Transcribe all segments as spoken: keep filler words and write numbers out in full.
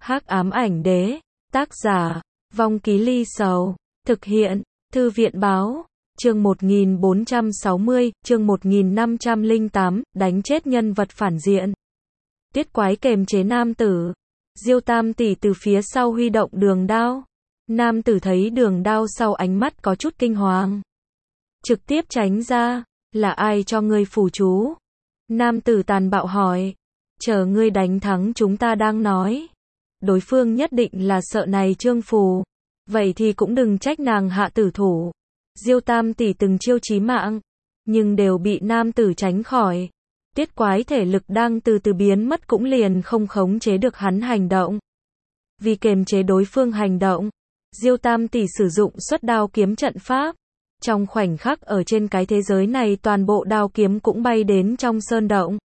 Hắc ám ảnh đế, tác giả, Vong Ký Ly Sầu, thực hiện, Thư viện báo, chương một nghìn bốn trăm sáu mươi, chương một nghìn năm trăm lẻ tám, đánh chết nhân vật phản diện. Tiết quái kềm chế nam tử. Diêu Tam tỷ từ phía sau huy động đường đao. Nam tử thấy đường đao sau ánh mắt có chút kinh hoàng. Trực tiếp tránh ra, là ai cho ngươi phù chú? Nam tử tàn bạo hỏi. Chờ ngươi đánh thắng chúng ta đang nói. Đối phương nhất định là sợ này trương phù. Vậy thì cũng đừng trách nàng hạ tử thủ. Diêu Tam tỷ từng chiêu chí mạng, nhưng đều bị nam tử tránh khỏi. Tiết quái thể lực đang từ từ biến mất cũng liền không khống chế được hắn hành động. Vì kiềm chế đối phương hành động, Diêu Tam tỷ sử dụng xuất đao kiếm trận pháp. Trong khoảnh khắc ở trên cái thế giới này toàn bộ đao kiếm cũng bay đến trong sơn động.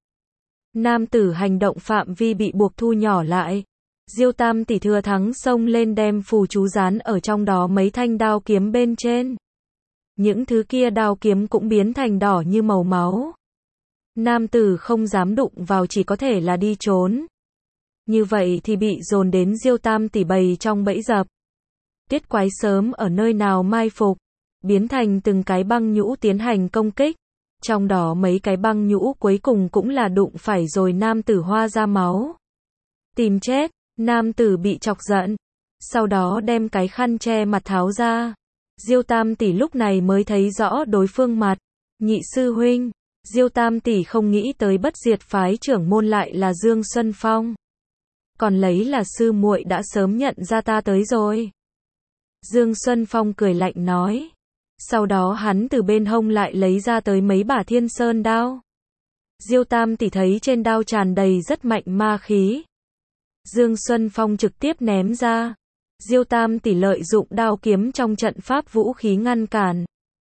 Nam tử hành động phạm vi bị buộc thu nhỏ lại. Diêu Tam tỷ thừa thắng xông lên đem phù chú dán ở trong đó mấy thanh đao kiếm bên trên. Những thứ kia đao kiếm cũng biến thành đỏ như màu máu. Nam tử không dám đụng vào, chỉ có thể là đi trốn. Như vậy thì bị dồn đến Diêu Tam tỷ bầy trong bẫy dập. Tiết quái sớm ở nơi nào mai phục, biến thành từng cái băng nhũ tiến hành công kích. Trong đó mấy cái băng nhũ cuối cùng cũng là đụng phải rồi nam tử hoa ra máu. Tìm chết, nam tử bị chọc giận. Sau đó đem cái khăn che mặt tháo ra. Diêu Tam tỷ lúc này mới thấy rõ đối phương mặt. Nhị sư huynh. Diêu Tam tỷ không nghĩ tới bất diệt phái trưởng môn lại là Dương Xuân Phong. Còn lấy là sư muội đã sớm nhận ra ta tới rồi. Dương Xuân Phong cười lạnh nói. Sau đó hắn từ bên hông lại lấy ra tới mấy bả thiên sơn đao. Diêu Tam tỷ thấy trên đao tràn đầy rất mạnh ma khí. Dương Xuân Phong trực tiếp ném ra. Diêu Tam tỷ lợi dụng đao kiếm trong trận pháp vũ khí ngăn cản.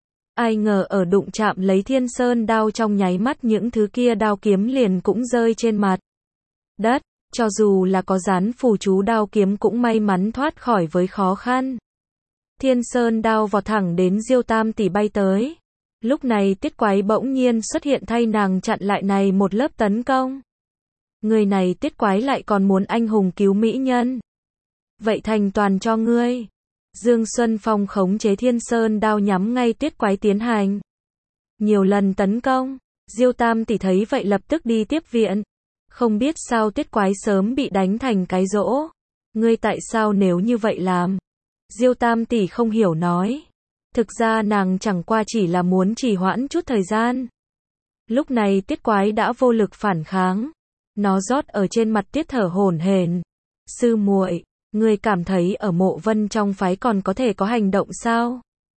Ai ngờ ở đụng chạm lấy thiên sơn đao trong nháy mắt những thứ kia đao kiếm liền cũng rơi trên mặt đất. Cho dù là có dán phù chú đao kiếm cũng may mắn thoát khỏi với khó khăn. Thiên sơn đao vọt thẳng đến Diêu Tam tỷ bay tới. Lúc này Tiết quái bỗng nhiên xuất hiện thay nàng chặn lại này một lớp tấn công. Người này Tiết quái lại còn muốn anh hùng cứu mỹ nhân. Vậy thành toàn cho ngươi. Dương Xuân Phong khống chế thiên sơn đao nhắm ngay Tiết quái tiến hành. Nhiều lần tấn công. Diêu Tam tỷ thấy vậy lập tức đi tiếp viện. Không biết sao Tiết quái sớm bị đánh thành cái rỗ. Ngươi tại sao nếu như vậy làm? Diêu Tam tỷ không hiểu nói. Thực ra nàng chẳng qua chỉ là muốn trì hoãn chút thời gian. Lúc này Tiết quái đã vô lực phản kháng. Nó rót ở trên mặt Tiết thở hổn hển. Sư muội, ngươi cảm thấy ở Mộ Vân trong phái còn có thể có hành động sao?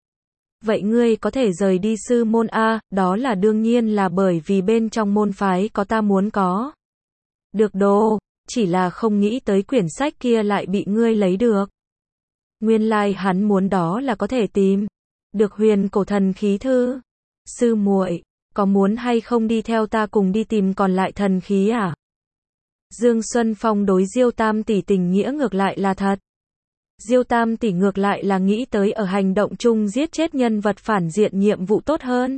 Vậy ngươi có thể rời đi sư môn a? Đó là đương nhiên là bởi vì bên trong môn phái có ta muốn có. Được đồ, chỉ là không nghĩ tới quyển sách kia lại bị ngươi lấy được. Nguyên lai like hắn muốn đó là có thể tìm được huyền cổ thần khí thư. Sư muội, có muốn hay không đi theo ta cùng đi tìm còn lại thần khí à? Dương Xuân Phong đối Diêu Tam tỷ tình nghĩa ngược lại là thật. Diêu Tam tỷ ngược lại là nghĩ tới ở hành động chung giết chết nhân vật phản diện nhiệm vụ tốt hơn.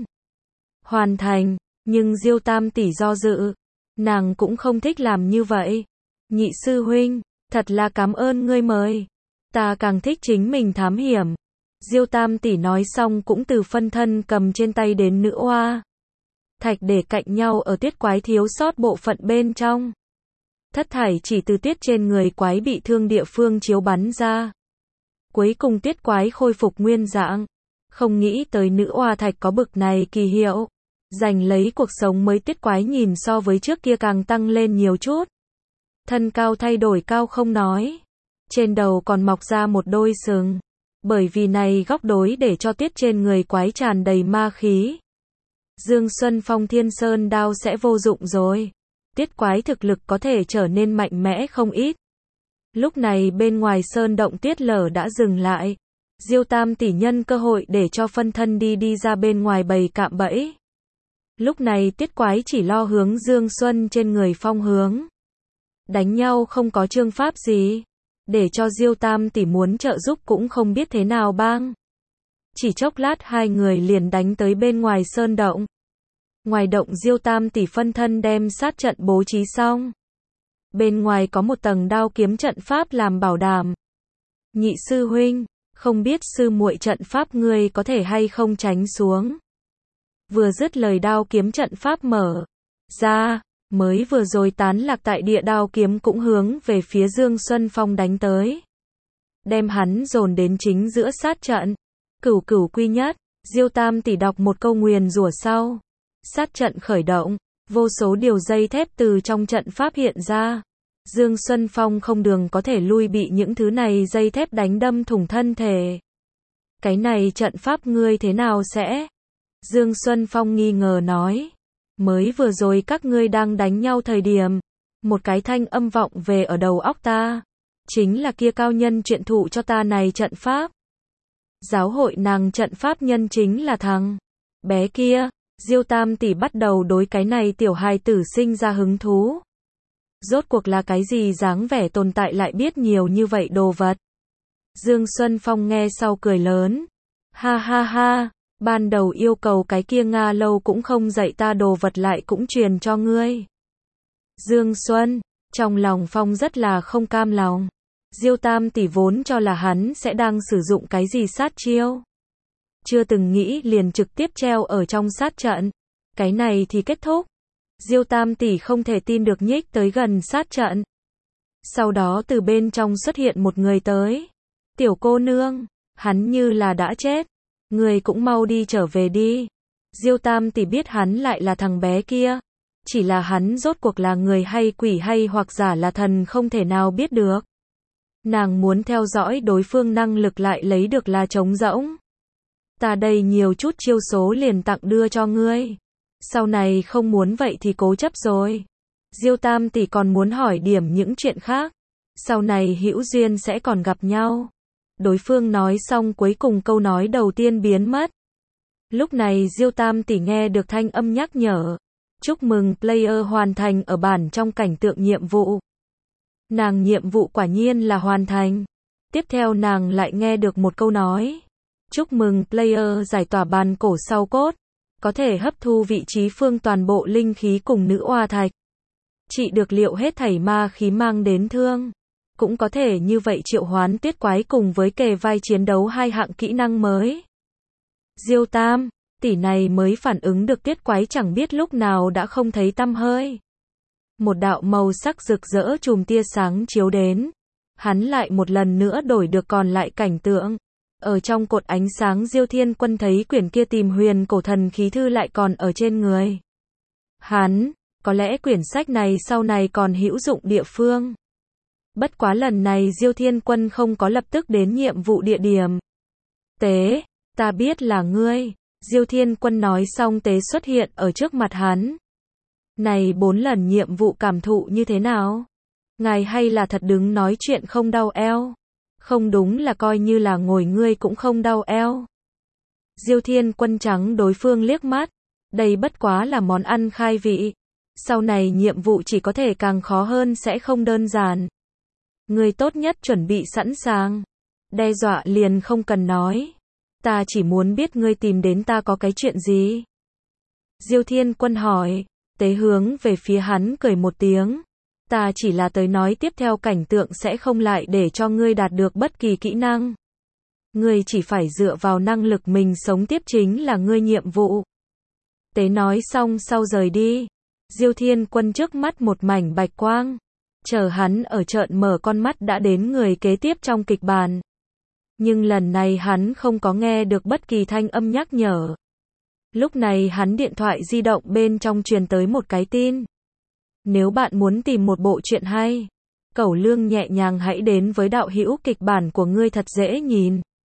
Hoàn thành, nhưng Diêu Tam tỷ do dự. Nàng cũng không thích làm như vậy. Nhị sư huynh, thật là cảm ơn ngươi mời. Ta càng thích chính mình thám hiểm. Diêu Tam tỷ nói xong cũng từ phân thân cầm trên tay đến nữ oa thạch để cạnh nhau ở Tiết quái thiếu sót bộ phận bên trong. Thất thải chỉ từ Tiết trên người quái bị thương địa phương chiếu bắn ra. Cuối cùng Tiết quái khôi phục nguyên dạng. Không nghĩ tới nữ oa thạch có bực này kỳ hiệu. Giành lấy cuộc sống mới Tiết quái nhìn so với trước kia càng tăng lên nhiều chút. Thân cao thay đổi cao không nói. Trên đầu còn mọc ra một đôi sừng. Bởi vì này góc đối để cho Tiết trên người quái tràn đầy ma khí. Dương Xuân Phong thiên sơn đao sẽ vô dụng rồi. Tiết quái thực lực có thể trở nên mạnh mẽ không ít. Lúc này bên ngoài sơn động Tiết lở đã dừng lại. Diêu Tam tỷ nhân cơ hội để cho phân thân đi đi ra bên ngoài bầy cạm bẫy. Lúc này Tiết quái chỉ lo hướng Dương Xuân trên người Phong hướng. Đánh nhau không có chương pháp gì. Để cho Diêu Tam tỷ muốn trợ giúp cũng không biết thế nào bang. Chỉ chốc lát hai người liền đánh tới bên ngoài sơn động. Ngoài động Diêu Tam tỷ phân thân đem sát trận bố trí xong. Bên ngoài có một tầng đao kiếm trận pháp làm bảo đảm. Nhị sư huynh, không biết sư muội trận pháp ngươi có thể hay không tránh xuống. Vừa dứt lời đao kiếm trận pháp mở ra, mới vừa rồi tán lạc tại địa đao kiếm cũng hướng về phía Dương Xuân Phong đánh tới. Đem hắn dồn đến chính giữa sát trận. Cửu cửu quy nhất, Diêu Tam tỷ đọc một câu nguyền rủa sau. Sát trận khởi động, vô số điều dây thép từ trong trận pháp hiện ra. Dương Xuân Phong không đường có thể lui, bị những thứ này dây thép đánh đâm thủng thân thể. Cái này trận pháp ngươi thế nào sẽ? Dương Xuân Phong nghi ngờ nói. Mới vừa rồi các ngươi đang đánh nhau thời điểm, một cái thanh âm vọng về ở đầu óc ta. Chính là kia cao nhân truyền thụ cho ta này trận pháp. Giáo hội nàng trận pháp nhân chính là thằng bé kia. Diêu Tam tỷ bắt đầu đối cái này tiểu hài tử sinh ra hứng thú. Rốt cuộc là cái gì dáng vẻ tồn tại lại biết nhiều như vậy đồ vật. Dương Xuân Phong nghe sau cười lớn. Ha ha ha, ban đầu yêu cầu cái kia Nga lâu cũng không dạy ta đồ vật lại cũng truyền cho ngươi. Dương Xuân, trong lòng Phong rất là không cam lòng. Diêu Tam tỷ vốn cho là hắn sẽ đang sử dụng cái gì sát chiêu. Chưa từng nghĩ liền trực tiếp treo ở trong sát trận. Cái này thì kết thúc. Diêu Tam tỷ không thể tin được nhích tới gần sát trận. Sau đó từ bên trong xuất hiện một người tới. Tiểu cô nương, hắn như là đã chết. Người cũng mau đi trở về đi. Diêu Tam tỷ biết hắn lại là thằng bé kia. Chỉ là hắn rốt cuộc là người hay quỷ hay hoặc giả là thần không thể nào biết được. Nàng muốn theo dõi đối phương năng lực lại lấy được là trống rỗng. Ta đây nhiều chút chiêu số liền tặng đưa cho ngươi. Sau này không muốn vậy thì cố chấp rồi. Diêu Tam tỷ còn muốn hỏi điểm những chuyện khác. Sau này hữu duyên sẽ còn gặp nhau. Đối phương nói xong cuối cùng câu nói đầu tiên biến mất. Lúc này Diêu Tam tỷ nghe được thanh âm nhắc nhở. Chúc mừng player hoàn thành ở bản trong cảnh tượng nhiệm vụ. Nàng nhiệm vụ quả nhiên là hoàn thành. Tiếp theo nàng lại nghe được một câu nói. Chúc mừng player giải tỏa bàn cổ sau cốt. Có thể hấp thu vị trí phương toàn bộ linh khí cùng nữ oa thạch. Trị được liệu hết thảy ma khí mang đến thương. Cũng có thể như vậy triệu hoán tuyết quái cùng với kề vai chiến đấu hai hạng kỹ năng mới. Diêu Tam tỷ này mới phản ứng được tuyết quái chẳng biết lúc nào đã không thấy tăm hơi. Một đạo màu sắc rực rỡ chùm tia sáng chiếu đến. Hắn lại một lần nữa đổi được còn lại cảnh tượng. Ở trong cột ánh sáng Diêu Thiên Quân thấy quyển kia tìm huyền cổ thần khí thư lại còn ở trên người. Hắn, có lẽ quyển sách này sau này còn hữu dụng địa phương. Bất quá lần này Diêu Thiên Quân không có lập tức đến nhiệm vụ địa điểm. Tế, ta biết là ngươi. Diêu Thiên Quân nói xong Tế xuất hiện ở trước mặt hắn. Này bốn lần nhiệm vụ cảm thụ như thế nào? Ngài hay là thật đứng nói chuyện không đau eo? Không đúng là coi như là ngồi ngươi cũng không đau eo. Diêu Thiên Quân trắng đối phương liếc mắt. Đây bất quá là món ăn khai vị. Sau này nhiệm vụ chỉ có thể càng khó hơn sẽ không đơn giản. Ngươi tốt nhất chuẩn bị sẵn sàng. Đe dọa liền không cần nói. Ta chỉ muốn biết ngươi tìm đến ta có cái chuyện gì. Diêu Thiên Quân hỏi. Tế hướng về phía hắn cười một tiếng. Ta chỉ là tới nói tiếp theo cảnh tượng sẽ không lại để cho ngươi đạt được bất kỳ kỹ năng. Ngươi chỉ phải dựa vào năng lực mình sống tiếp chính là ngươi nhiệm vụ. Tế nói xong sau rời đi. Diêu Thiên Quân trước mắt một mảnh bạch quang. Chờ hắn ở trợn mở con mắt đã đến người kế tiếp trong kịch bản. Nhưng lần này hắn không có nghe được bất kỳ thanh âm nhắc nhở. Lúc này hắn điện thoại di động bên trong truyền tới một cái tin. Nếu bạn muốn tìm một bộ truyện hay, Cẩu Lương nhẹ nhàng hãy đến với đạo hữu kịch bản của ngươi thật dễ nhìn.